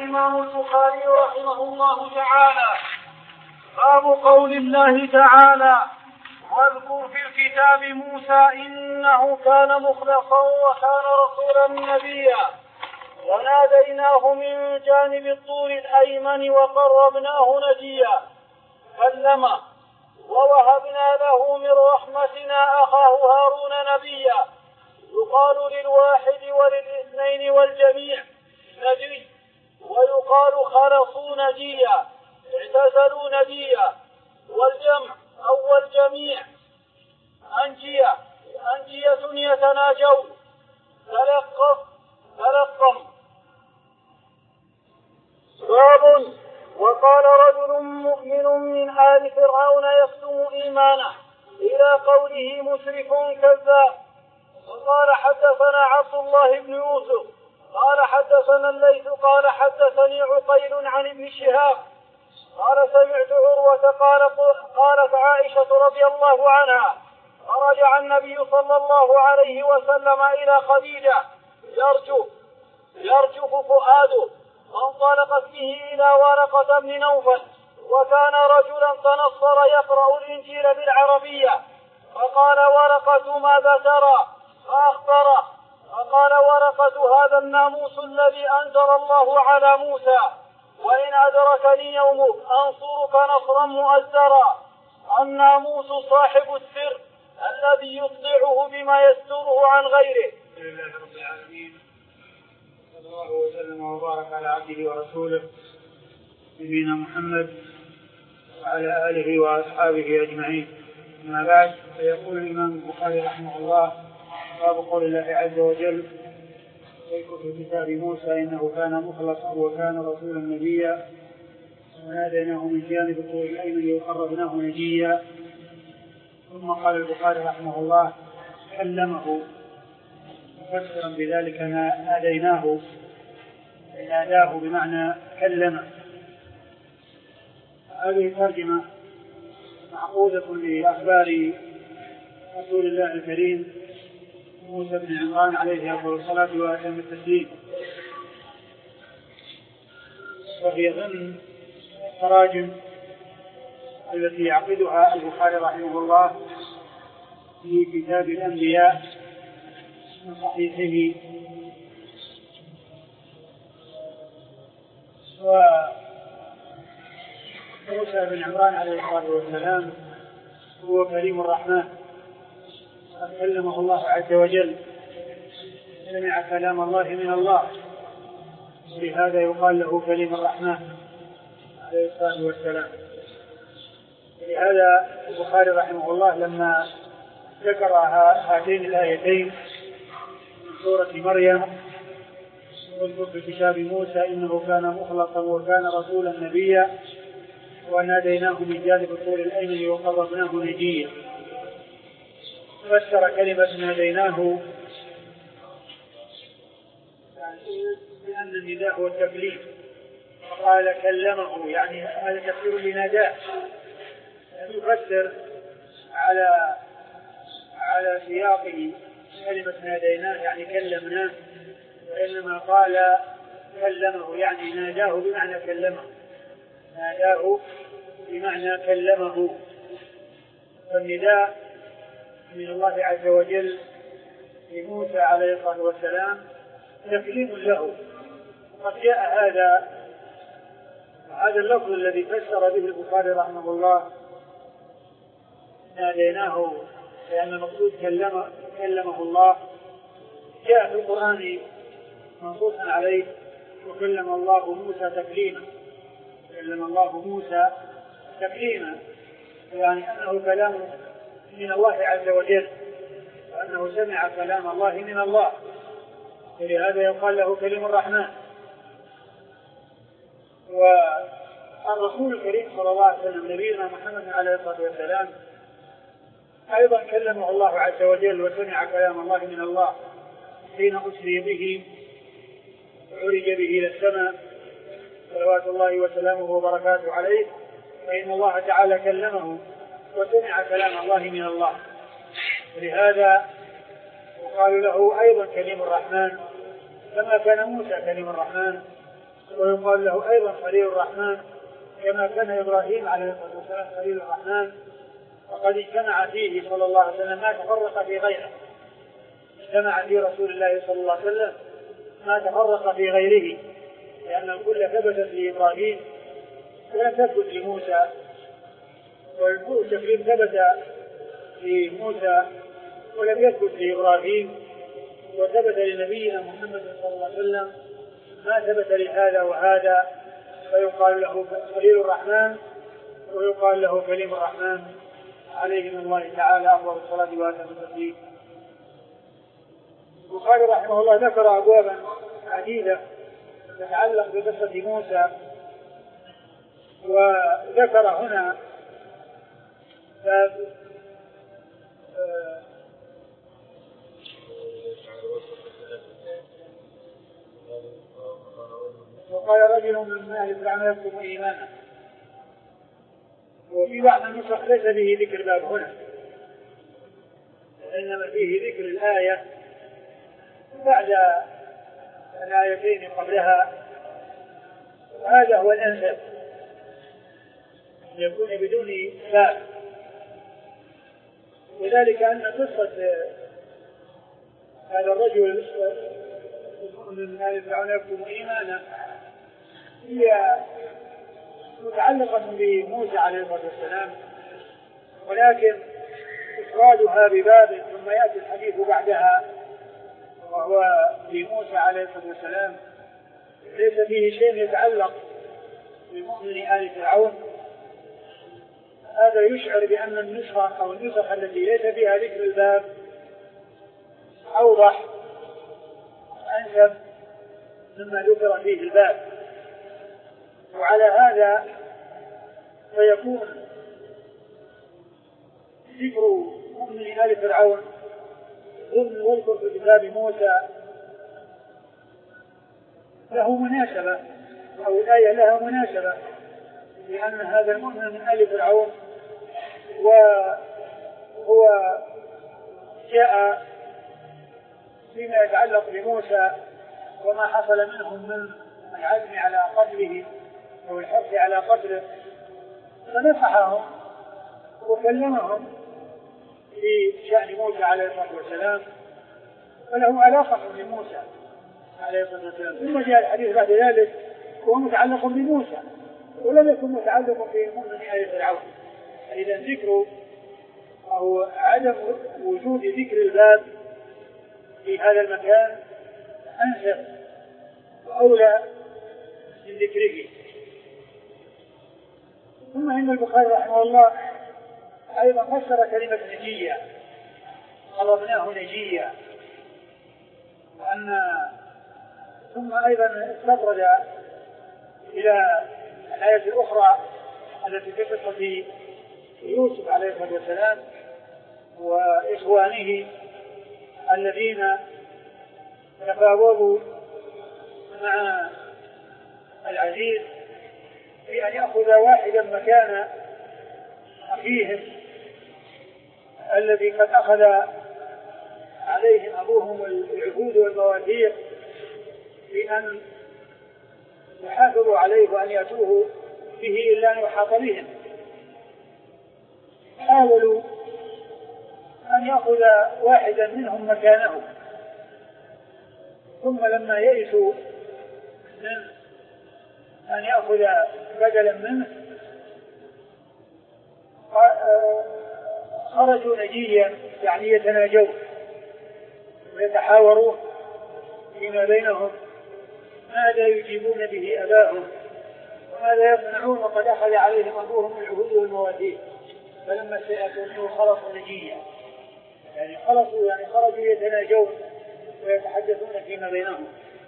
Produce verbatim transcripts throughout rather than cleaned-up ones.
الإمام البخاري رحمه الله تعالى: باب قول الله تعالى: واذكر في الكتاب موسى إنه كان مخلصا وكان رسولا نبيا وناديناه من جانب الطور الأيمن وقربناه نجيا كلمه ووهبنا له من رحمتنا أخاه هارون نبيا. يقال للواحد وللاثنين والجميع نجي، ويقال خلصوا نجيا، اعتزلوا نجيا، والجمع أو الجميع أنجيا، أنجية يتناجون. تلقف تلقم. باب وقال رجل مؤمن من آل فرعون يكتم إيمانه إلى قوله مشرك كذاب. وقال حدثنا عبد الله بن يوسف قال حدثنا الليث قال حدثني عقيل عن ابن شهاب قال سمعت عروة قال قالت عائشة رضي الله عنها: فرجع النبي صلى الله عليه وسلم إلى خديجة يرجف يرجف فؤاده، فانطلقت به إلى ورقة بن نوفل، وكان رجلا تنصر يقرأ الإنجيل بالعربية، فقال ورقة: ماذا ترى؟ فأخبره، فقال ورقة: هذا الناموس الذي أنزل الله على موسى، وإن أدركني يومك أنصرك نصرا مؤزرا. الناموس صاحب السر الذي يطلعه بما يستره عن غيره. الحمد لله رب العالمين، صلى الله وسلم وبارك على عبده ورسوله نبينا محمد وعلى آله وأصحابه أجمعين. أما بعد، فيقول الإمام البخاري رحمه الله: باب قول الله عز وجل: واذكر في كتاب موسى إنه كان مخلصا وكان رسولا نبيا وناديناه من جانب الطور الأيمن وقربناه نجيا. ثم قال البخاري رحمه الله: كلمه، مفسرا بذلك ناديناه، ناداه بمعنى كلمه. هذه الترجمة معقودة لأخبار رسول الله الكريم موسى بن عمران عليه أفضل الصلاة وأتم التسليم، وهي ضمن التراجم التي يعقدها البخاري رحمه الله في كتاب الأنبياء من صحيحه. وموسى بن عمران عليه الصلاة والسلام هو كريم الرحمن، قد كلمه الله عز وجل، سمع كلام الله من الله، لهذا يقال له كريم الرحمن عليه الصلاة والسلام. لهذا البخاري رحمه الله لما ذكر هاتين الآيتين من سورة مريم: واذكر في كتاب موسى إنه كان مخلصا وكان رسولا نبيا وناديناه من جانب الطور الأيمن وقربناه نجيا، فسر كلمة ناديناه بأن النداء هو التكليم، وقال كلمه يعني هذا تفسير لناداه، يفسر على على سياق كلمة ناديناه يعني كلمناه، وإنما قال كلمه يعني ناداه بمعنى كلمه، ناداه بمعنى كلمه. فالنداء من الله عز وجل لموسى عليه الصلاة والسلام تكليم له. قد جاء هذا هذا اللفظ الذي فسر به البخاري رحمه الله ناديناه لأن المقصود كلمه, كلمه الله، جاء في القرآن منصوصا عليه: وكلم الله موسى تكليما. كلم الله موسى تكليما يعني أنه كلام من الله عز وجل، وأنه سمع كلام الله من الله، ولهذا يقال له كلم الرحمن. والرسول الكريم صلى الله عليه وسلم نبينا محمد عليه الصلاة والسلام أيضا كلمه الله عز وجل وسمع كلام الله من الله حين أسري به وعرج به إلى السماء صلوات الله وسلامه وبركاته عليه، فإن الله تعالى كلمه وسمع كلام الله من الله، ولهذا يقال له أيضا كليم الرحمن كما كان موسى كليم الرحمن ويقال له أيضا خليل الرحمن كما كان إبراهيم عليه الصلاة والسلام خليل الرحمن، وقد اجتمع فيه صلى الله عليه وسلم ما تفرق في غيره، اجتمع في رسول الله صلى الله عليه وسلم ما تفرق في غيره، لأن الكل ثبت في إبراهيم ولم تثبت لموسى، والتكليم ثبت في موسى ولم يثبت في إبراهيم، وثبت لنبينا محمد صلى الله عليه وسلم ما ثبت لهذا وهذا، فيقال له خليل الرحمن ويقال له كليم الرحمن عليه من الله تعالى أفضل الصلاة وأتم التسليم. البخاري رحمه الله ذكر أبوابا عديدة تتعلق بقصة موسى، وذكر هنا باب وقال رجل من أهل فرعون يكتم إيمانه، وفي بعض النسخ ليس به ذكر باب هنا، إنما فيه ذكر الآية بعد الآيتين قبلها، وهذا هو الأنسب أن يكون بدون باب، وذلك أن قصة هذا الرجل من آل فرعون يكتم إيمانه هي متعلقة بموسى عليه الصلاة والسلام، ولكن إفرادها بباب ثم يأتي الحديث بعدها وهو بموسى عليه الصلاة والسلام ليس فيه شيء يتعلق بمؤمن آل فرعون. هذا يشعر بأن النسخة أو النسخ التي ليس فيها ذكر الباب أوضح أنسب مما ذكر فيه الباب، وعلى هذا فيكون ذكر مؤمن آل فرعون ضمن واذكر في كتاب موسى له مناسبة، أو الآية لها مناسبة، لأن هذا المؤمن من آل فرعون وهو جاء فيما يتعلق بموسى وما حصل منهم من العزم على قتله أو الحرص على قتله، فنصحهم وكلمهم في شأن موسى عليه الصلاة والسلام، فله علاقة بموسى عليه الصلاة والسلام. ثم جاء الحديث بعد ذلك هو متعلق بموسى ولم يكن متعلق بمؤمن آل فرعون. إذا ذكر أو عدم وجود ذكر الباب في هذا المكان أنسب وأولى من ذكره. ثم إن البخاري رحمه الله أيضا فسر كلمة نجية، قربناه نجية، وأن ثم أيضا استطرد إلى الآية الأخرى التي في قصة يوسف عليه الصلاة والسلام وإخوانه الذين تفاوضوا مع العزيز في أن يأخذ واحدا مكان أخيهم الذي قد أخذ عليهم أبوهم العهود والمواثيق بأن يحافظوا عليه وأن يأتوه به إلا أن يحاط بهم. حاولوا أن يأخذ واحدا منهم مكانه، ثم لما يئسوا من أن يأخذ بدلا منه خرجوا نجيا، يعني يتناجون ويتحاورون فيما بينهم ماذا يجيبون به أباهم وماذا يصنعون وقد أخذ عليهم أبوهم العهود والمواثيق. فلما سيأتوا خلصوا نجيا، يعني خلصوا يعني خرجوا يتناجون ويتحدثون فيما بينهم.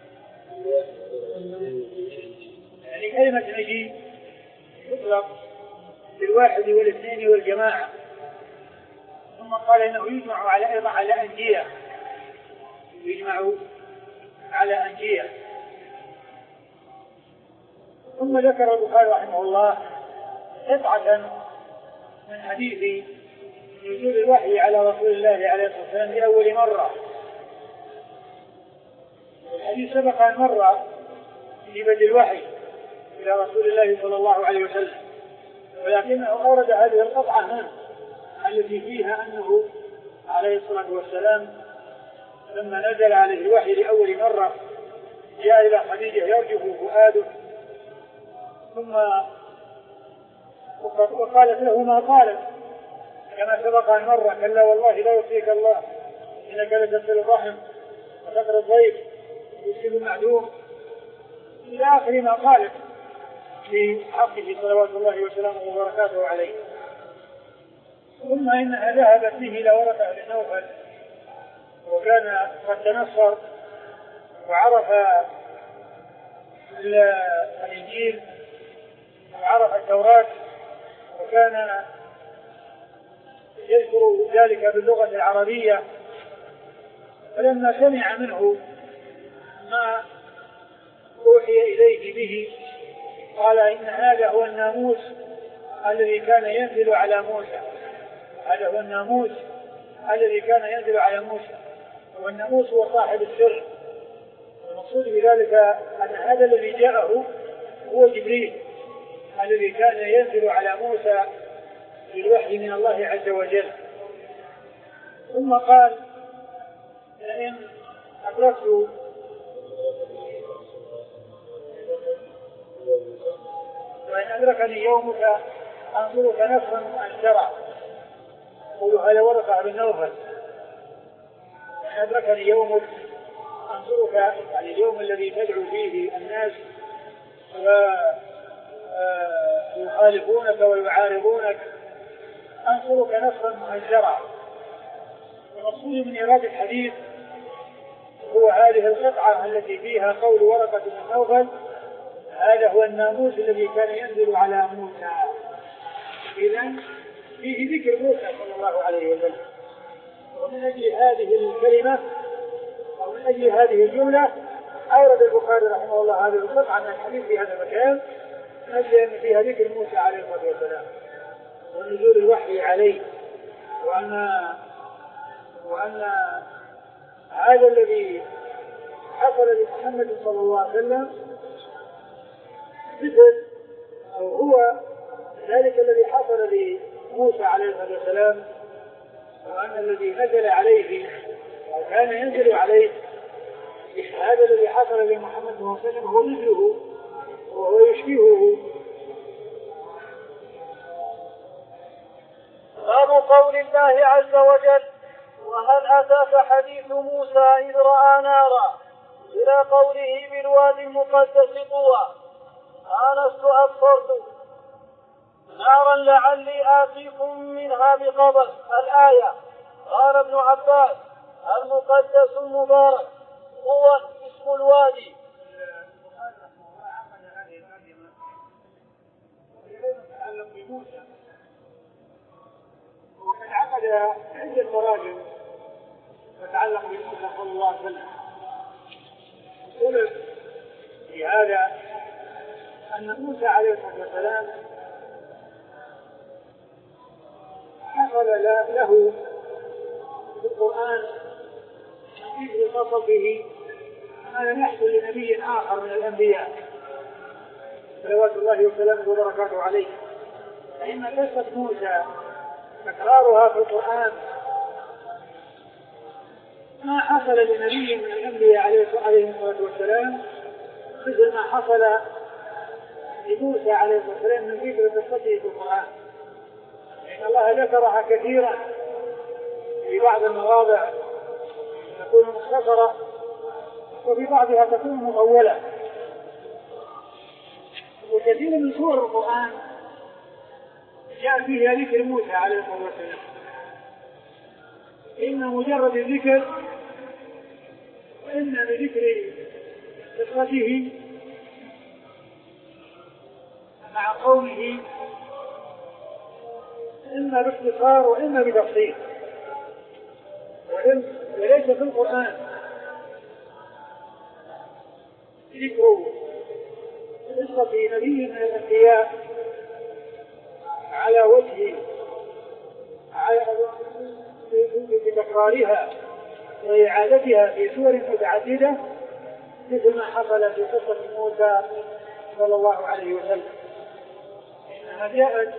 يعني كلمة نجي تطلق للواحد والاثنين والجماعة. ثم قال إنه يجمع على أيضا على أنجية، يجمع على أنجية. ثم ذكر البخاري رحمه الله قطعة من حديث نزول الوحي على رسول الله عليه الصلاة والسلام لأول مرة. الحديث سبق أن مر في في بدء الوحي إلى رسول الله صلى الله عليه وسلم، ولكنه أورد هذه القطعة هنا التي فيها أنه عليه الصلاة والسلام لما نزل عليه الوحي لأول مرة جاء إلى خديجة يرجف فؤاده، ثم وقالت له ما قالت كما سبق أن مرة: كلا والله لا يوصيك الله إنك لتصل الرحم وتقري الضيف وتسد المعدوم، إلى آخر ما قالت في حقه صلوات الله وسلامه وبركاته عليه. ثم إنها ذهبت به إلى ورقة بن نوفل، وكان قد تنصر وعرف الإنجيل وعرف التوراة، وكان يذكر ذلك باللغة العربية. فلما سمع منه ما أوحي إليه به قال: إن هذا هو الناموس الذي كان ينزل على موسى، هذا هو الناموس الذي كان ينزل على موسى. والناموس هو صاحب السر، والمقصود بذلك أن هذا الذي جاءه هو جبريل الذي كان ينزل على موسى بالوحي من الله عز وجل. ثم قال: لئن أدركت وإن أدركني يومك أنظرك نصرا أنشرا. قولوا هذا ورقة بن نوفل: وإن أدركني يومك أنظرك، يعني اليوم الذي تدعو فيه الناس ويخالفونك ويعارضونك، أنصرك نصرا مهجرا. والمقصود من إيراد الحديث هو هذه القطعة التي فيها قول ورقة بن نوفل: هذا هو الناموس الذي كان ينزل على موسى. إذن فيه ذكر موسى صلى الله عليه وسلم. ومن أجل هذه الكلمة أو من أجل هذه الجملة أورد البخاري رحمه الله هذه القطعة من الحديث في هذا المكان، من أجل أن فيها ذكر موسى عليه الصلاة والسلام ونزول الوحي عليه، وأن وأن هذا الذي حصل لمحمد صلى الله عليه وسلم مثل أو هو ذلك الذي حصل لموسى عليه الصلاة والسلام، وأن الذي نزل عليه أو كان ينزل عليه هذا الذي حصل لمحمد صلى الله عليه وسلم هو مثله وهو يشبهه. باب قول الله عز وجل: وهل أتاك حديث موسى إذ رأى نارا، إلى قوله بالوادي المقدس طوى: آنست أبصرت نارا لعلي آتيكم منها بقبس. الآية. قال ابن عباس: المقدس المبارك هو اسم الوادي. وقد عقد عدة تراجم تتعلق بموسى صلى الله عليه وسلم. قلت في هذا أن موسى عليه الصلاة والسلام حصل له في القرآن في قصصه ما لم يحصل لنبي آخر من الأنبياء صلوات الله وسلامه وبركاته عليه. فإن قصة موسى تكرارها في القرآن ما حصل لنبي من الأنبياء عليه الصلاة والسلام مثل ما حصل لموسى عليه الصلاة والسلام من ذكر قصته في القرآن، لأن الله ذكرها كثيرا في بعض المواضع تكون مختصرة وفي بعضها تكون مطولة. وكثير من سور القرآن جاء فيها ذكر موسى عليه الصلاة والسلام، إما مجرد الذكر وإما بذكر قصته مع قومه، إما باختصار وإما بتفصيل. وليس في القرآن ذكر قصة نبي من الأنبياء على وجه بتكرارها وإعادتها في سور متعددة مثل ما حصل في قصة موسى صلى الله عليه وسلم، إنها جاءت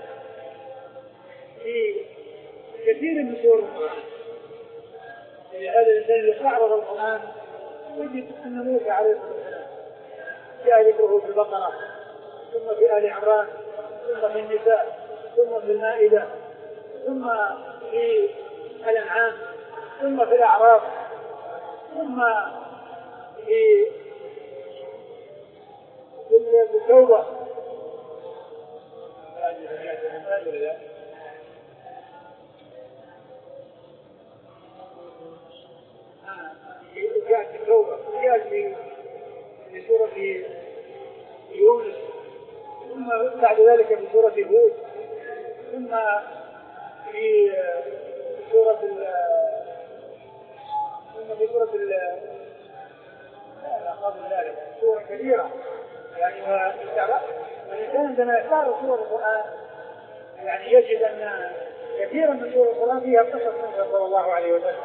في كثير من سور القرآن. لهذا الإنسان إذا استعرض القرآن يجد أن موسى عليه الصلاة والسلام جاء ذكره في البقرة، ثم في آل عمران، ثم في النساء، ثم في المائدة، ثم في الأنعام، ثم في الأعراف، ثم في التوبة. جاءت في التوبة، جاءت في سورة يونس، ثم بعد ذلك في سورة هود، ثم في سورة ال ثم في سورة ال لا قبل ذلك سورة كبيرة. يعني الإنسان عندما يختار سور القرآن يعني يجد أن كثيرا من سور القرآن فيها قصة موسى صلى الله عليه وسلم.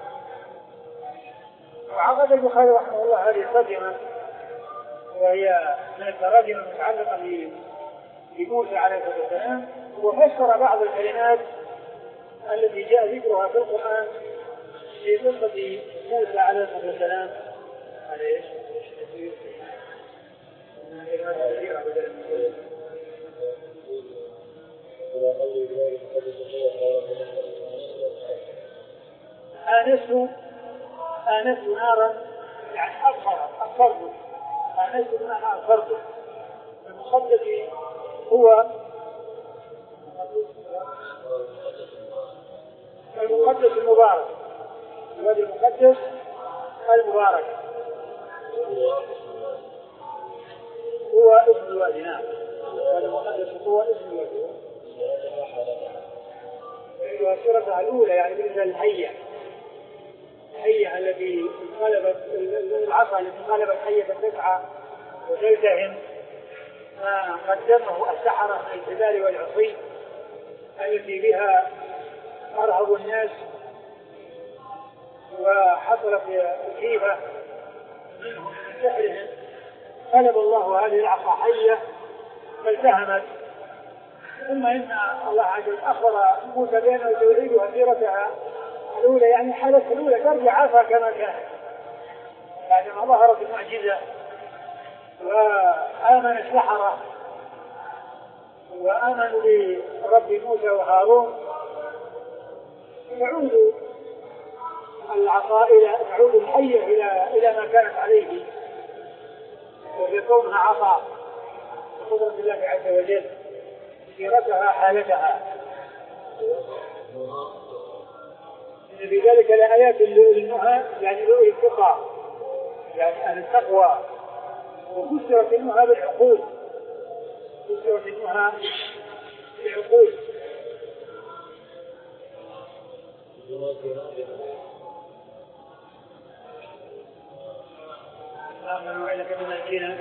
وعقد البخاري رحمه الله هذه الترجمة، وهي من التراجم المتعلقة بموسى عليه الصلاة والسلام، وفسر بعض الكلمات التي جاء ذكرها في القرآن في قصة موسى عليه الصلاة والسلام. عليه آنست آنست نارا، يعني أبصر أبصرت آنست نارا أبصرت. المقدس هو المقدس المبارك، الوادي المقدس المبارك هو اسم الوادي. نعم، الوادي المقدس هو اسم الوادي. وسورتها الأولى يعني بالنسبة للحية، الحية التي انقلبت، العصا التي انقلبت حية تسعى وتلتهم ما قدمه السحرة من الجبال والعصي التي بها أرهب الناس، وحصلت كيفة منهم من سحرهم، قلب الله هذه العصا حية فالتهمت. ثم إن الله عز وجل أخبر موسى بأنه توعيدها سيرتها الأولى، يعني حالتها الأولى ترجع عصا كما كانت بعدما ظهرت المعجزة وآمن السحرة وآمنوا برب موسى وهارون. تعود العصا إلى تعود الحية إلى إلى ما كانت عليه، وفي كونها عصا بقدرة الله عز وجل سيرتها حالتها. إن في ذلك لآيات للنهى، يعني لأولي التقى، يعني أهل التقوى. وفسرت النهى بالعقول، فسرت النهى بالعقول. اللهم نوعدك من الجنة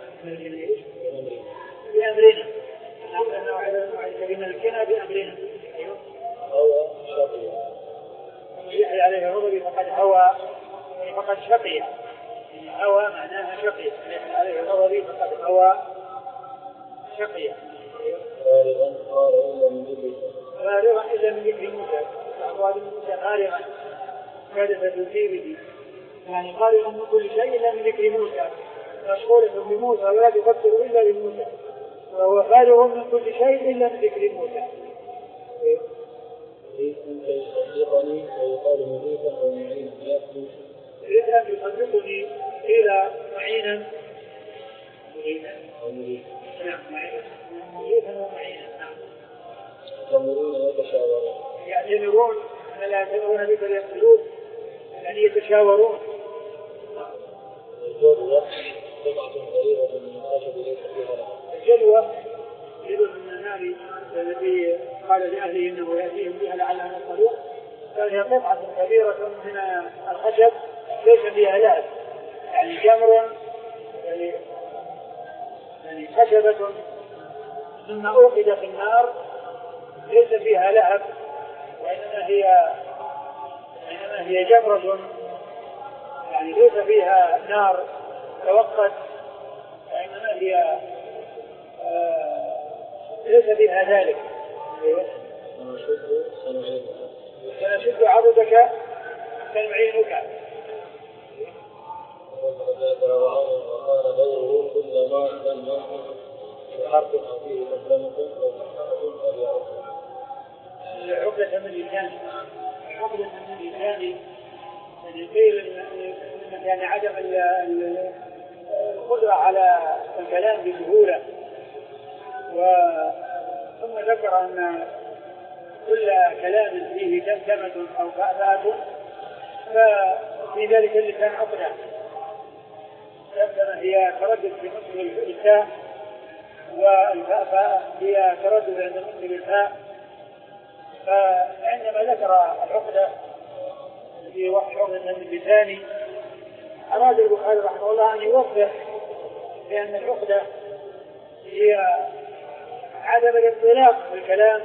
بأمرنا، اللهم نوعدك من الجنة بأمرنا. هوى شقي يحيى عليه غضبي فقد هوى، فقد شقي. هوى معناها شقي، يحيى عليه غضبي فقد هوى شقي. فارغا فارغا من ذكر فارغا إلا من ذكر موسى، أقوال موسى فارغا كادت تثيبه، يعني فارغا من كل شيء إلا من ذكر موسى، مشغولة بموسى ولا تفكر إلا بموسى، وهو فارغ من كل شيء إلا من ذكر موسى. أنت يصدقني ويقال مضيفا أو معينا يأكل إذا يصدقني إلى معينا نعم معينا مضيفا ومعينا. نعم يأمرون ويتشاورون، يعني يمرون لا يأتمرون بك ليقتلوك، يعني يتشاورون. الجلوة قطعة غليظة من الخشب ليس فيها لحم. الجلوة جلوة من النار التي قال لأهله إنه يأتيهم بها لعلهم يصطلون، فهي قطعة كبيرة من الخشب ليس فيها لهب، يعني جمر، يعني يعني خشبة ثم أوقد في النار ليس فيها لهب، وإنما هي إنما هي جمرة يعني ليس فيها نار توقت فإنما هي آه ليس فيها ذلك. سنشد عضدك سنعينك. وقال غيره كل ما لم يحرك فيه مقدمة أو محرك فليعرفه. عقدة من اللسان عقدة من اللسان يقيل إن كان عدم القدرة على الكلام بسهولة. ثم ذكر أن كل كلام فيه تمتمة أو فأفات ففي ذلك اللسان عقدة. تمتمة هي تردد في نصف الفاء والفاء هي تردد عند نصف الفاء. فعندما ذكر العقدة في وقت عقدة من اللسان أراد البخاري رحمه الله أن يوضح بأن العقدة هي عدم الانطلاق في الكلام.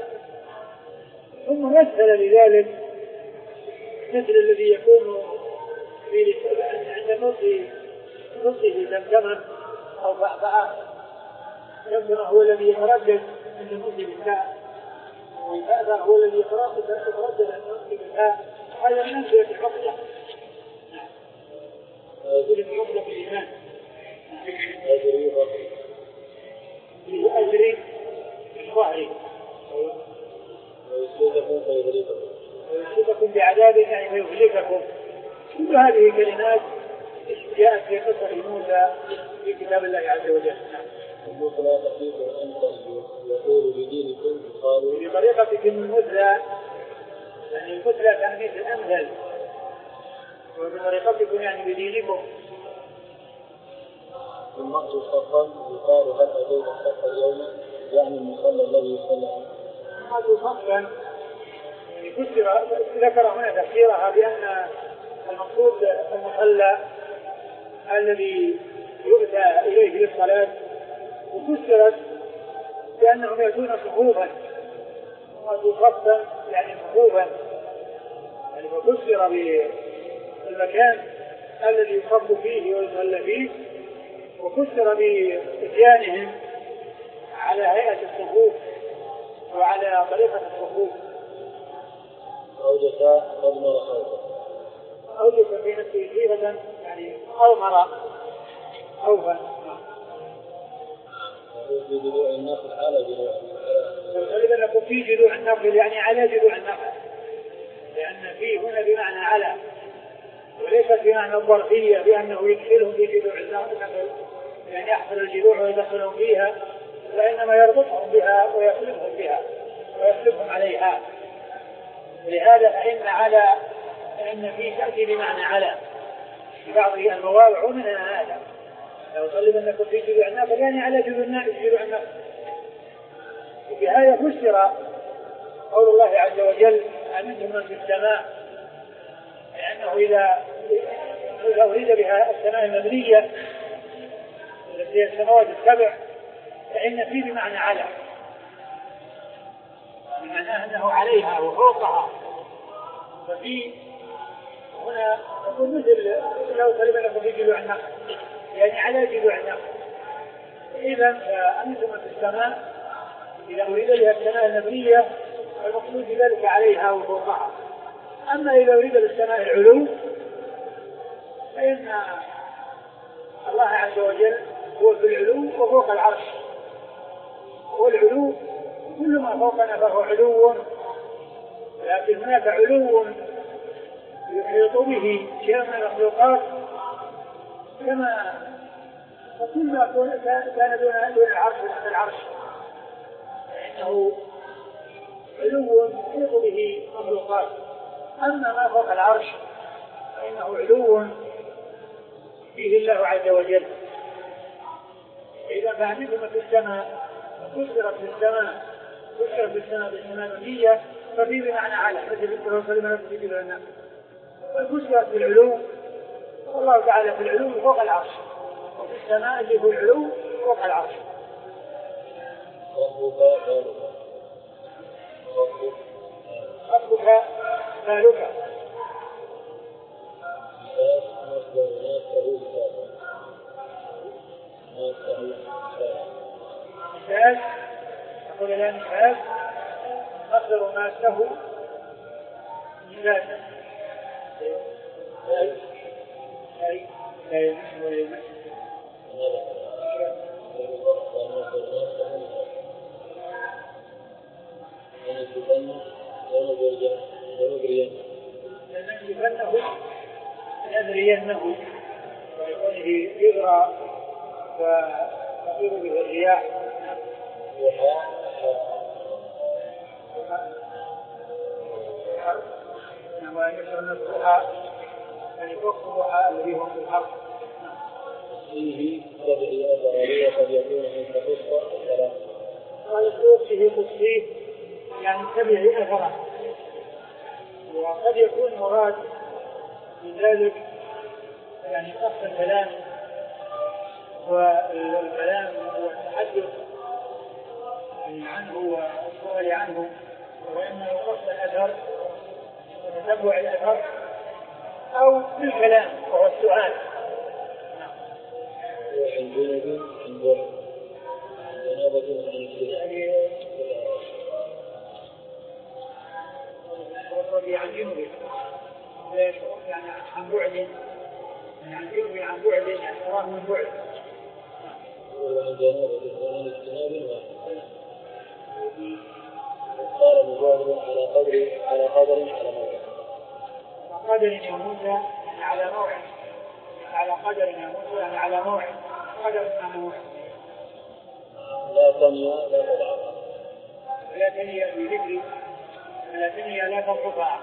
ثم مثل لذلك مثل الذي يكون في عند نصه نصه تمتمة أو فأفأة. تمتمة هو الذي يتردد عند نصه بالفاء، والفأفأة هو الذي يتردد عند نصه بالفاء. هذا من أمثلة العقدة. يقول العقدة في الإيمان أجري الظهري ويسلككم فيغرقكم ويسلككم بعذاب يعني فيهلككم. كل هذه كلمات جاءت في قصة موسى في كتاب الله عز وجل. المثلى تحديث الأمثل يقول بدينكم قالوا بطريقتكم المثلى يعني المثلى تحديث الأمثل وبطريقتكم يعني بدينكم. المقت صفا يقال هل أتيت الصف اليوم يعني المصلى الذي يصلى. هذا صفا يفسر ذكر هنا تفسيرها بأن المقصود المصلى الذي يؤتى إليه للصلاة، وفسرت بأنهم يأتون صفوفا وصفا يعني صفوفا يعني ففسر بالمكان الذي يصف فيه ويصلى فيه، وفسر بإتيانهم على هيئة الصفوف وعلى طريقة الصفوف. أوجس أضمر خوفا أوجس في نفسه خيفة يعني أضمر خوفا. في جذوع النخل على جذوع النخل. غالبا نقول في جذوع النخل يعني على جذوع النخل، لأن في هنا بمعنى على وليس بمعنى الظرفية بأنه يدخلهم في جذوع النخل يعني يحفر الجذوع ويدخلهم فيها، وإنما يربطهم بها ويخلفهم بها ويخلفهم عليها. لهذا فإن على فإن في تأتي بمعنى على في بعض المواضع ومنها هذا. لو طلب أن يكون في جذوع النخل يعني على جذوع النخل. وبهذا فسر قول الله عز وجل أمنتم من في السماء، لأنه إذا إذا أريد بها السماء المبنية التي هي السماوات السبع فإن فيه بمعنى على، بمعنى أنه عليها وفوقها. ففي هنا نقول مثل لو طلب أن يكون في جذوع النخل يعني على جذوع النخل. إذا أنتم في السماء إذا أريد بها السماء المبنية المقصود بذلك عليها وفوقها. أما إذا أريد بالسماء العلو فإن الله عز وجل هو في العلو وفوق العرش، والعلو كل ما فوقنا فهو علو، لكن هناك علو يحيط به شيء من المخلوقات كما فكل ما كان دون العرش تحت العرش فإنه علو يحيط به مخلوقات. أما ما فوق العرش فإنه علو فيه الله عز وجل. إذا فهمتم في السماء فسرت في السماء فسرت في السماء بالسماء المبنية ففي بمعنى على مثل الرسول كلمة في كبير الناس. فسرت في العلو والله تعالى في العلو فوق العرش، وفي السماء اللي هو العلو فوق العرش. ربك مالك مثال يقول لا مثال مصدر ماسه مثالا أي لا يمس ولا يمس لنجرينه ويكونه يجرى وتطير به الرياح إنما يشعر الضحى يعني وقت الضحى الذي هو في الحرب فيه تبعية ضرورية قد يكون من تخص الكلام. قال فيه تصحيح يعني تبعي أثره وقد يكون مراد من ذلك يعني قصد الكلام والكلام والتحدث عنه والسؤال عنه وإما قصد الأثر وتتبع الأثر أو بالكلام وهو السؤال. وعن جنب عن ضر عن جنابة عن الكلام وصل عن جنوب يعني عن بعد عن جنوب عن بعد يعني تراه من بعد. وعن جنابة عن الاجتناب قال مجاهد على قدر على قدر على موعد قدر يا موسى على موعد على قدر يا موسى يعني على موعد قدر على موعد لا ثانية لا تضعف لا ثانية بذكر لا ثانية لا تضعف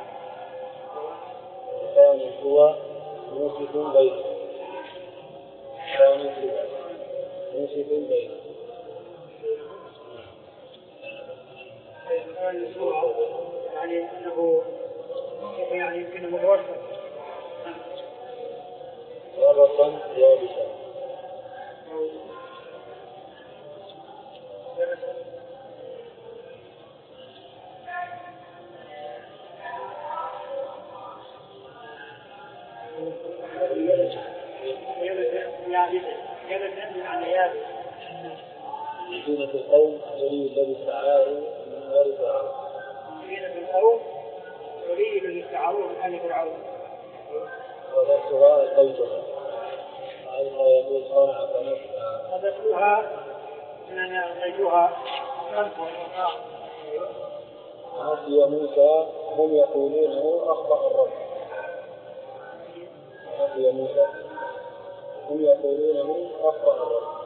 ثاني هو موسف بين ثاني هو موسف بين يعني أنه يعني يمكن متوسط ورقا يابسا زينة القوم يريد الذي استعاره من غير فرعون زينة القوم يريد الذي استعاره من غير فرعون وذكرها قيدها وعلها يقول صانع فنفسها وذكرها أننا قيدها نسي موسى هم يقولونه أخطأ الرب نسي موسى هم يقولونه أخطأ الرب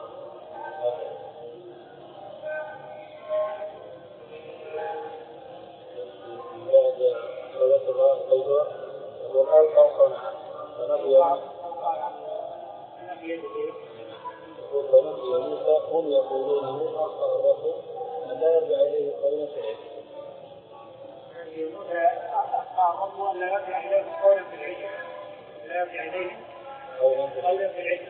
وذكرها قيدها والآن صنع فنفي فنفي موسى هم يقولونه أخطأ الرب أن لا يرجع إليه قولا في أخطأ لا يرجع إليه قولا في العلم لا يرجع إليه قولا في العلم.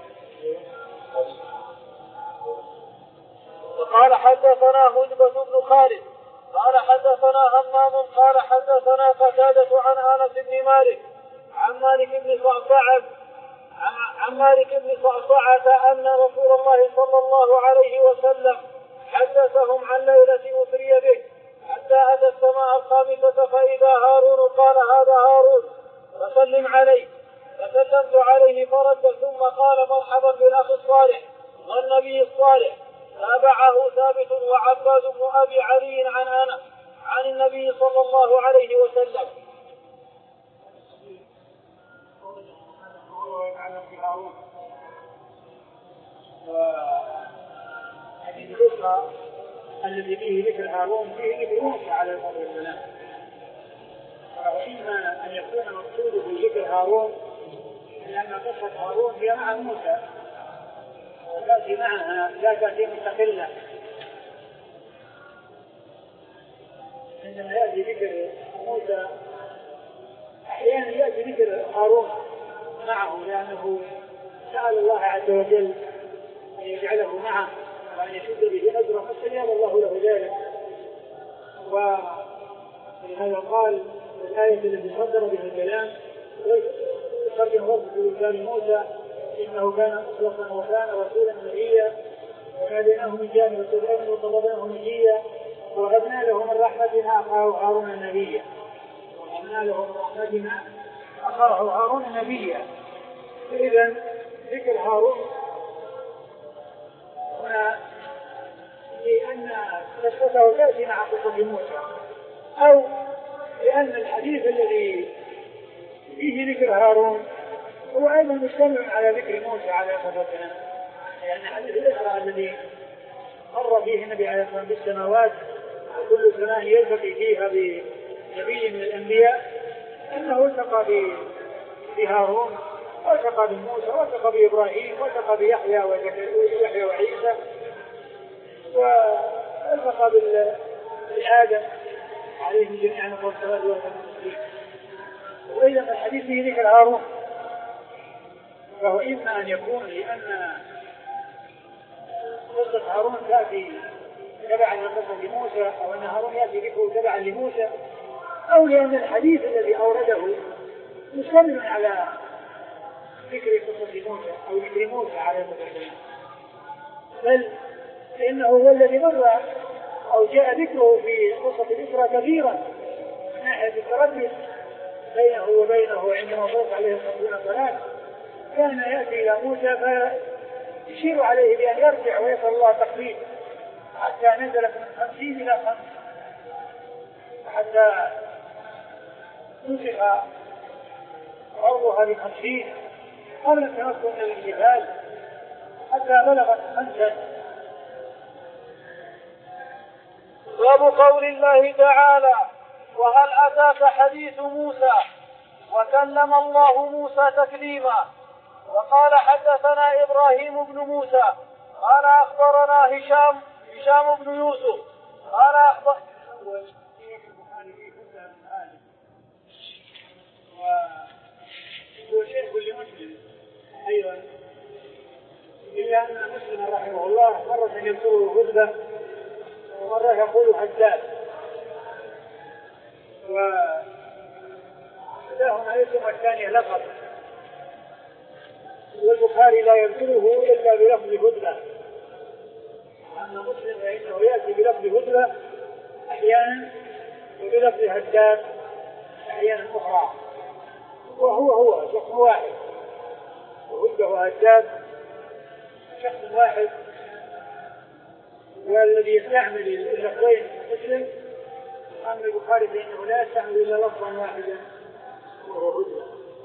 وقال حدثنا هدبة بن خالد قال حدثنا همام قال حدثنا قتادة عن أنس بن مالك عن مالك بن صعصعة عن مالك بن صعصعة أن رسول الله صلى الله عليه وسلم حدثهم عن ليلة أسري به حتى أتى السماء الخامسة فإذا هارون قال هذا هارون فسلم عليه فسلمت عليه فرد ثم قال مرحبا بالأخ الصالح والنبي الصالح. تابعه ثابت وعباد بن أبي علي عن أنس عن النبي صلى الله عليه وسلم. هذه الذكرى الذي فيه ذكر هارون فيه ذكر موسى على الصلاة والسلام وإما أن يكون مقصود في ذكر هارون لأن قصة هارون هي مع موسى وتأتي معها لا تأتي مستقلة. عندما يأتي ذكر موسى أحيانا يأتي ذكر هارون معه لأنه سأل الله عز وجل أن يجعله معه وأن يشد به أجره فاستجاب الله له ذلك. ولهذا قال الآية التي صدر بها الكلام يصرف ربه بلسان موسى إنه كان مخلصا وكان رسولا نبيا وناديناه من جانب الطريق وطلبناه نجيا وهبنا له من رحمتنا أخاه هارون نبيا وهبنا له من رحمتنا أخاه هارون نبيا. فإذا ذكر هارون هنا لأن قصته تأتي مع قصة موسى أو لأن الحديث الذي فيه ذكر هارون هو أيضا مشتمل على ذكر موسى على صفتنا، لأن حديث الإسراء الذي مر فيه النبي عليه الصلاة والسلام بالسماوات وكل سماء يلتقي فيها بنبي من الأنبياء أنه التقى بهارون والتقى بموسى والتقى بإبراهيم والتقى بيحيى ويحيى وعيسى والتقى بآدم عليهم جميعا والصلاة والسلام. وإذا الحديث فيه ذكر هارون فهو إما أن يكون لأن قصة هارون تأتي تبعا لقصة موسى أو أن هارون يأتي ذكره تبعا لموسى أو لأن الحديث الذي أورده مشتمل على ذكر قصة موسى أو ذكر موسى على المتكلم، بل إنه هو الذي مر أو جاء ذكره في قصة الإسراء كثيرا من ناحية التردد بينه وبينه عندما وصلت عليه الصلاة والسلام كان يأتي إلى موسى فيشير عليه بأن يرجع ويسأل الله تخفيف حتى نزلت من خمسين إلى خمس حتى نسخ أرضها بخمسين قبل التمكن من الجبال حتى بلغت خمسة. باب قول الله تعالى وهل أتاك حديث موسى وكلم الله موسى تكليما. وقال حدثنا إبراهيم بن موسى قال أخبرنا هشام هشام بن يوسف قال أخبر وهو شيخ لمسلم أيضا إلا أن مسلم رحمه الله مرة يذكره غضبة ومرة يقول حداد ولهما اسم الثانية لقب والبخاري لا يذكره إلا بلفظ هدبة. أما مسلم فإنه يأتي بلفظ هدبة أحيانا وبلفظ هداد أحيانا أخرى وهو هو شخص واحد وهدبة وهداد شخص واحد والذي يستعمل اللفظين مسلم. أما البخاري فإنه لا يستعمل إلا لفظا واحدا وهو هدبة.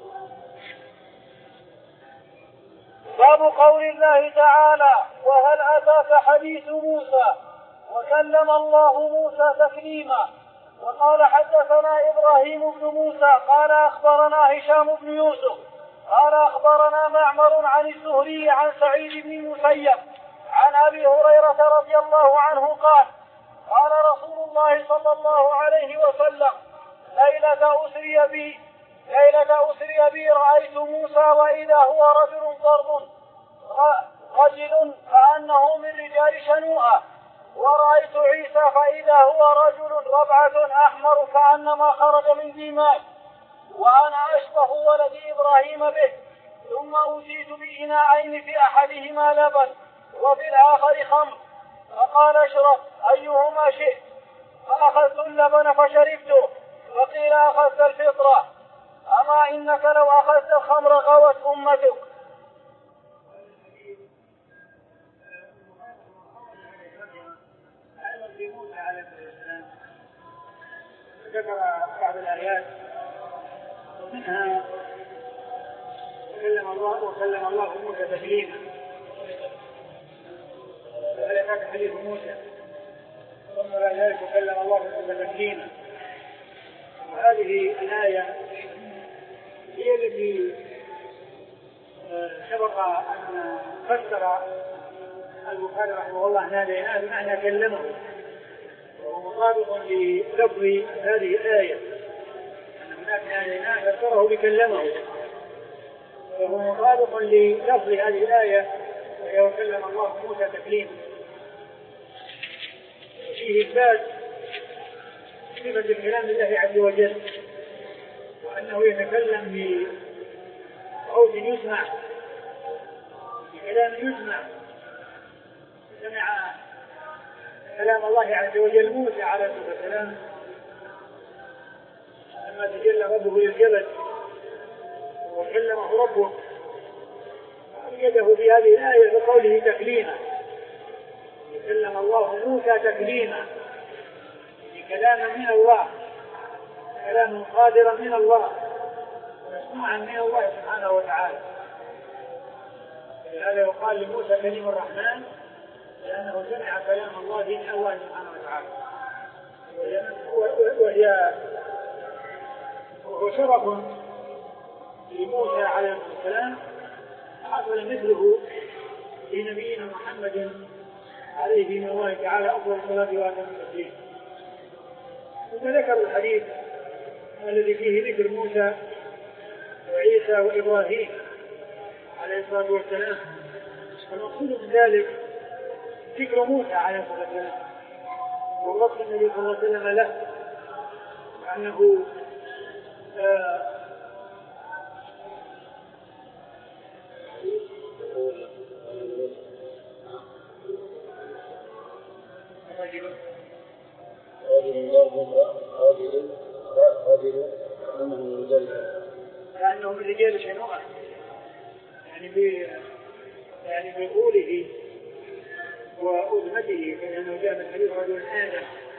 باب قول الله تعالى وهل أتاك حديث موسى وكلم الله موسى تكليما. وقال حدثنا إبراهيم بن موسى قال أخبرنا هشام بن يوسف قال أخبرنا معمر عن الزهري عن سعيد بن المسيب عن أبي هريرة رضي الله عنه قال قال رسول الله صلى الله عليه وسلم ليلة أسري بي ليلة أسري بي رأيت موسى وإذا هو رجل ضرب رجل كأنه من رجال شنوءة ورأيت عيسى فإذا هو رجل ربعة أحمر كأنما خرج من ديمان وأنا أشبه ولد إبراهيم به. ثم أوتيت بإناءين في أحدهما لبن وفي الآخر خمر فقال اشرب أيهما شئت فأخذت اللبن فشربته فقيل أخذت الفطرة أما إنك لو أخذت الخمر غوت أمتك. ذكر بعض الآيات ومنها وكلم الله وكلم الله موسى تكليما. وهل أتاك حديث موسى ثم بعد ذلك وكلم الله موسى تكليما. وهذه الآية هي التي سبق أن فسر البخاري رحمه الله ناديناه بمعنى كلمه وهو مطابق للفظ هذه الآية أن هناك ناديناه فسره بكلمه وهو مطابق للفظ هذه الآية وكلم الله موسى تكليما. فيه إثبات صفة الكلام لله عز وجل وأنه يتكلم بصوت يسمع كلام يسمع، سمع كلام الله عز وجل موسى عليه الصلاة والسلام لما تجلى ربه للجبل وكلمه ربه أيده في هذه الآية بقوله تكليما، كلم الله موسى تكليما، كلاما من الله، كلاما قادرا من الله مسموعا من الله سبحانه وتعالى. هذا يقال لموسى كليم الرحمن لأنه سمع كلام الله من الله سبحانه وتعالى، وهي وهو شرف لموسى عليه السلام حصل مثله لنبينا محمد عليه من الله تعالى أفضل الصلاة وأتم التسليم. ثم ذكر الحديث الذي فيه ذكر موسى وعيسى وإبراهيم عليه الصلاة والسلام. المقصود من ذلك ذكر موسى عليه الصلاة والسلام ووصف النبي صلى الله عليه وسلم له أنه آه لأنه من رجال شنوءة، يعني ب يعني بقوله وأذمته، فإنه جاء من حديث رجل آدم.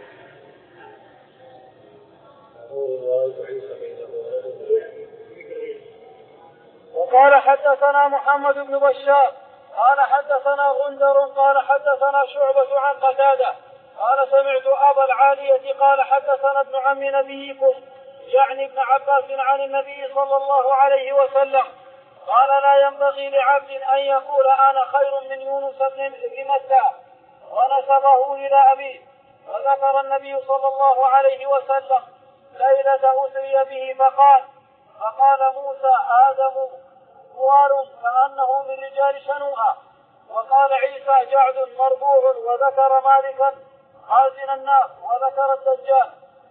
وقال حدثنا محمد بن بشار قال حدثنا غندر قال حدثنا شعبة عن قتادة قال سمعت أبا العالية قال حدثنا ابن عم نبيكم يعني ابن عباس عن النبي صلى الله عليه وسلم قال لا ينبغي لعبد أن يقول أنا خير من يونس بن متى ونسبه إلى أبيه. وذكر النبي صلى الله عليه وسلم ليلة أسري به فقال فقال موسى آدم موار كأنه من رجال شنوءة، وقال عيسى جعد مربوع، وذكر مالكا خازن النار، وذكر الدجال.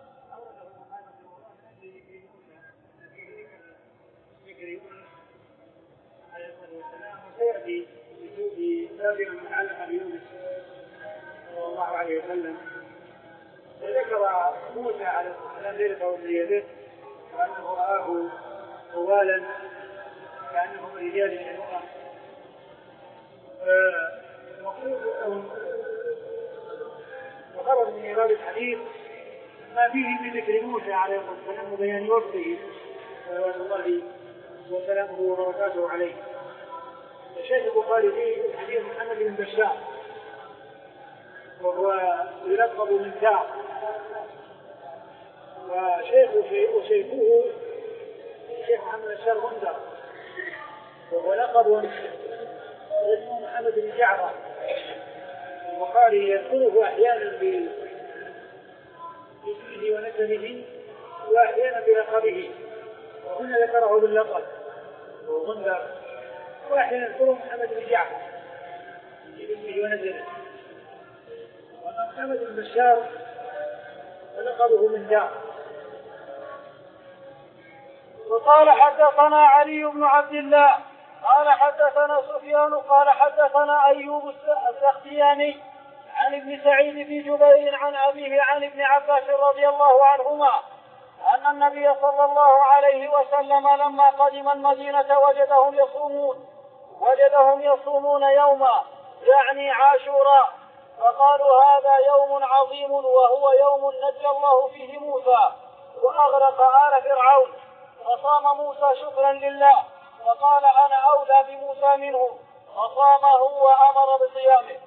سيأتي في باب من علق بيونس صلى الله عليه وسلم. وذكر موسى عليه السلام ليلة وسريته وأنه رآه طوالا كأنه من رجال شنوءة. وخرج من إيراد الحديث ما فيه من ذكر موسى عليه السلام وبيان وصفه صلوات الله وسلامه وبركاته عليه. الشيخ البخاري في حديث محمد بن بشار وهو يلقب من دار، وشيخه وشيخه الشيخ محمد بشار غندر، وهو لقب اسمه محمد بن جعفر. البخاري يذكره احيانا باسمه ونسبه واحيانا بلقبه، وهنا ذكره باللقب وغندر، واحيانا يذكره محمد بن جعفر باسمه ونسبه. واما محمد بن بشار ولقبه من دار. وقال حدثنا علي بن عبد الله قال حدثنا سفيان قال حدثنا أيوب السختياني عن ابن سعيد بن جبير عن أبيه عن ابن عباس رضي الله عنهما أن النبي صلى الله عليه وسلم لما قدم المدينة وجدهم يصومون وجدهم يصومون يوما يعني عاشوراء، فقالوا هذا يوم عظيم وهو يوم نجى الله فيه موسى وأغرق آل فرعون، فصام موسى شكرا لله وقال أنا أولى بموسى منه فصامه وأمر بصيامه.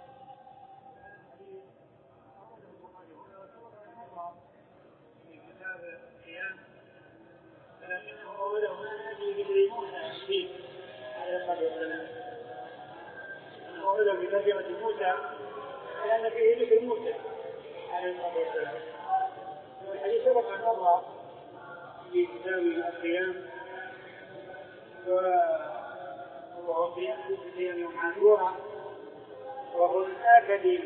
وهذا بترجمة موسى لأن فيه ذكر موسى عليه الصلاة والسلام. والحديث سبق أن مر في كتاب الصيام وهو صيام يوم عاشوراء، وهو من آكد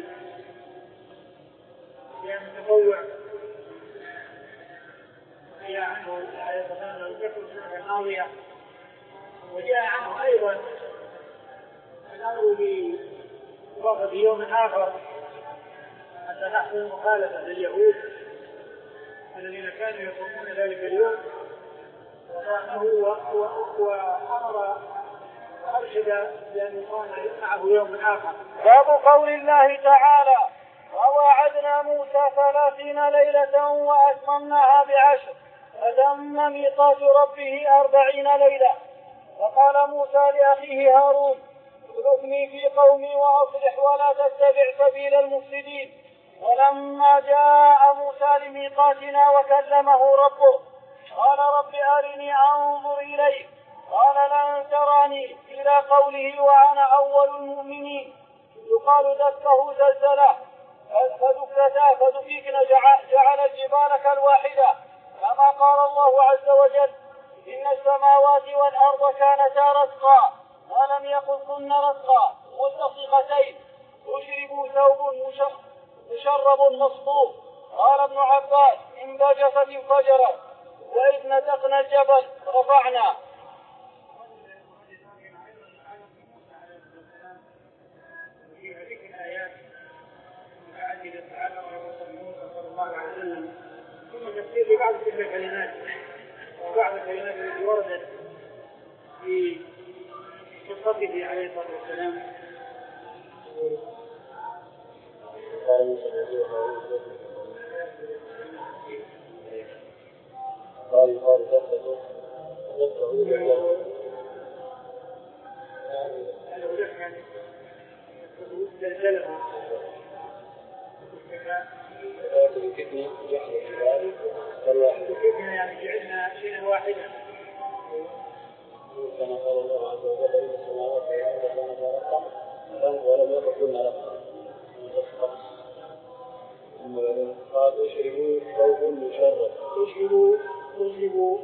صيام التطوع. جاء عنه عليه الصلاة والسلام الذكر السنة الماضية، وجاء عنه أيضا الأمر بوقت يوم آخر حتى نحصل مخالفة لليهود الذين كانوا يصومون ذلك اليوم، وأمر أرشد بأن يقام معه يوم آخر. باب قول الله تعالى: ووعدنا موسى ثلاثين ليلة وأتممناها بعشر فتم ميقات ربه أربعين ليلة. فقال موسى لأخيه هارون: اخلفني في قومي وأصلح ولا تتبع سبيل المفسدين. ولما جاء موسى لميقاتنا وكلمه ربه قال: رب أرني أنظر إليك. قال: لن تراني، إلى قوله: وأنا أول المؤمنين. يقال دكه زلزله فدكتا فدككن جعل الجبال كالواحدة، كما قال الله عز وجل: إن السماوات والأرض كانتا رتقا ولم يخلقن رتقا ملتصقتين يشرب ثوب مشرب مصبوب. قال ابن عباس: انبجست انفجرت، وإذ نتقنا الجبل رفعنا. ثم تفسير لبعض تلك الكلمات وبعض الكلمات التي وردت في قصته عليه الصلاة والسلام. قال قال دخلوا دخلوا يعني زلزلها بالكتني جحر الجبال فالواحد بالكتني يعني جعلنا شيئا واحدا، كما قال الله عز وجل: إن السماوات والأرض كانتا رتقا ولم يخلقن رتقا. قال: اشربوا ثوب مشرب. اشربوا اشربوا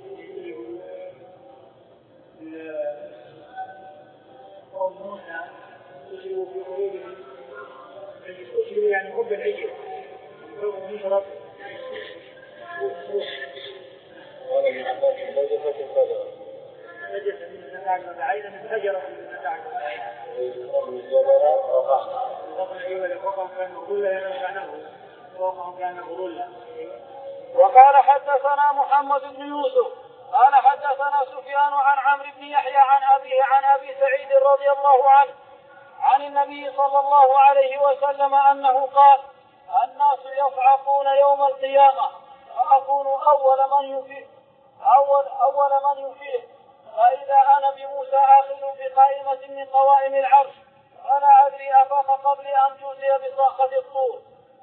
قوم موسى اشربوا في قلوبهم، اشربوا يعني حب العجل، ثوب مشرب. قال ابن عباس: نجست انفجرت. نجست من نتاعك عينا انفجرت من نتاعك من الجبل رفعنا. رفع الجبل فوقهم كان غرولا يرفعناه فوقهم كان غرولا. وقال: حدثنا محمد بن يوسف قال حدثنا سفيان عن عمرو بن يحيى عن أبيه عن أبي سعيد رضي الله عنه عن النبي صلى الله عليه وسلم أنه قال: الناس يصعقون يوم القيامة فأكون أول من يفيق أول, أول من يفيق فإذا أنا بموسى آخذ بقائمة من قوائم العرش فلا أدري أفاق قبل أن جوزي بصاخة الطور.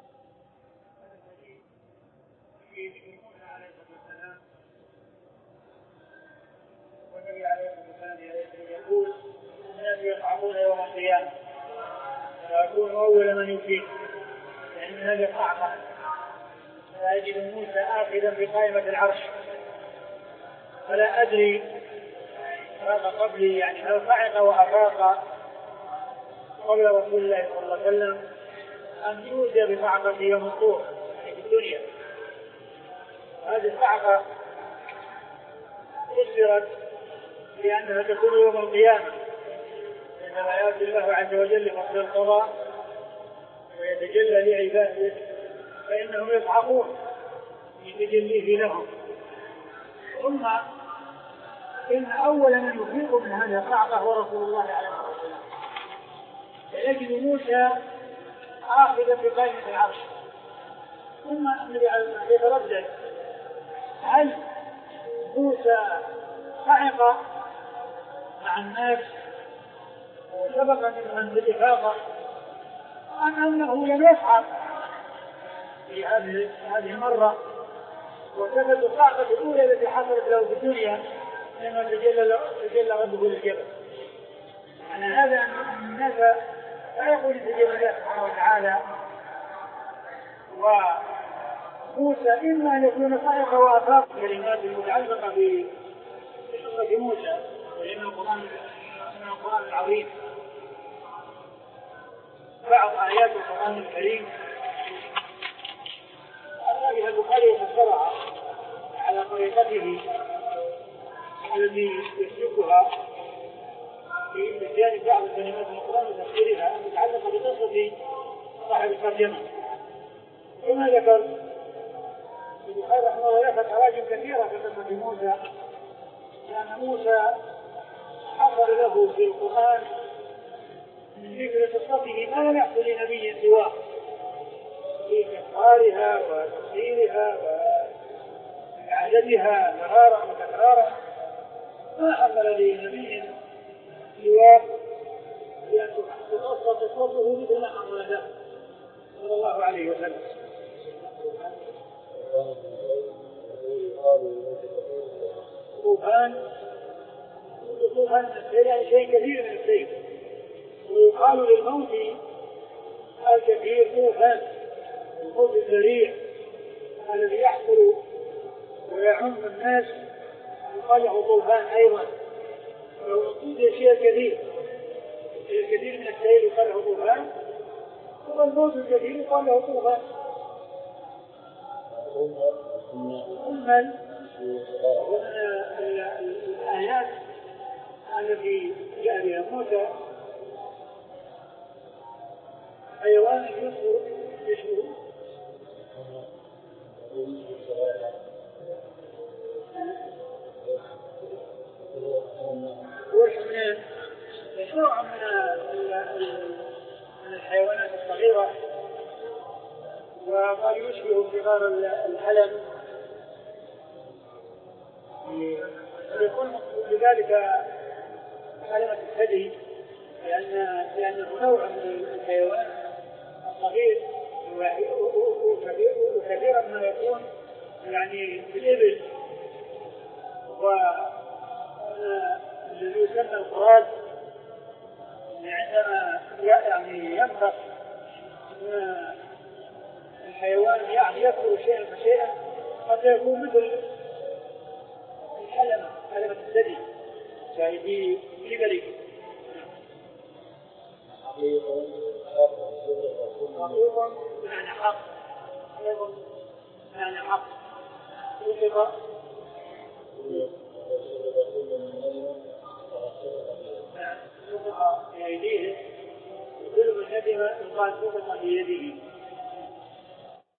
والنبي عليه الصلاة والسلام يقول: الناس يصعقون يوم القيامة فأكون أول من يفيق، لأن هذا صعقة، فأجد موسى آخذا بقائمة العرش فلا أدري فاق قبلي، يعني هل صعق وأفاق قبل رسول الله صلى الله عليه وسلم أن يوجد بصعقة يوم الطور في الدنيا. هذه الصعقة فسرت لأنها تكون يوم القيامة، عندما يأتي الله عز وجل لفصل القضاء ويتجلى لعباده فإنهم يصعقون يتجليه لهم. ثم إن أول من يفيق من هذه الصعقة هو رسول الله عليه الصلاة والسلام، فيجد موسى آخذا بقائمة العرش. ثم النبي عليه الصلاة والسلام يتردد: هل موسى صعق مع الناس وسبق من الإفاقة أم أنه لم يصعق في هذه المرة وكانت الصعقة الأولى التي حصلت له في الدنيا لما تجلى ربه للجبل؟ أن هذا أن الناس لا يقول تجلى الله سبحانه وتعالى، وموسى إما أن يكون صعق وأفاق كلمات المتعلقة بقصة موسى، وإن القرآن من القرآن العظيم بعض آيات القرآن الكريم هذه البخاري يفسرها على طريقته التي يسلكها في نسيان بعض كلمات القرآن وتفسيرها متعلقة بقصة صاحب الترجمة. كما ذكر البخاري رحمه الله ذكر تراجم كثيرة في قصة موسى، لأن موسى حصل له في القرآن من ذكر قصته ما لا يحصل لنبي سواه في إخبارها وتفسيرها وإعادتها مرارا وتكرارا، ما حصل لنبي سواه بأن تقص قصته مثل ما حصل له صلى الله عليه وسلم. طوفان طوفان السيل يعني شيء كثير من السيل، ويقال للموت الكثير طوفان، الموت السريع الذي يحصل ويعم الناس يقال له طوفان أيضا. لو وجد شيء كثير الكثير من السيل يقال له طوفان، والموت الكثير يقال له طوفان. أمل ومن الآيات التي جاء بها موسى حيوان يشعر يشعر وحمنان مشروع من الحيوانات الصغيرة، وقال يشبه صغار الحلم، ويكون بذلك كلمة الثدي لأن لأنه نوع من الحيوان الصغير وكثيرا ما يكون يعني في الإبل، والذي يسمى القراد عندما يعني ينفخ الحيوان يعني يكبر شيئا فشيئا قد يكون مثل الحلمة حلمة الثدي في كبرك. حقيقة معنى حق أيضا معنى حق وفق وفق بأيديه وكل من ندم يقال وفق بيده.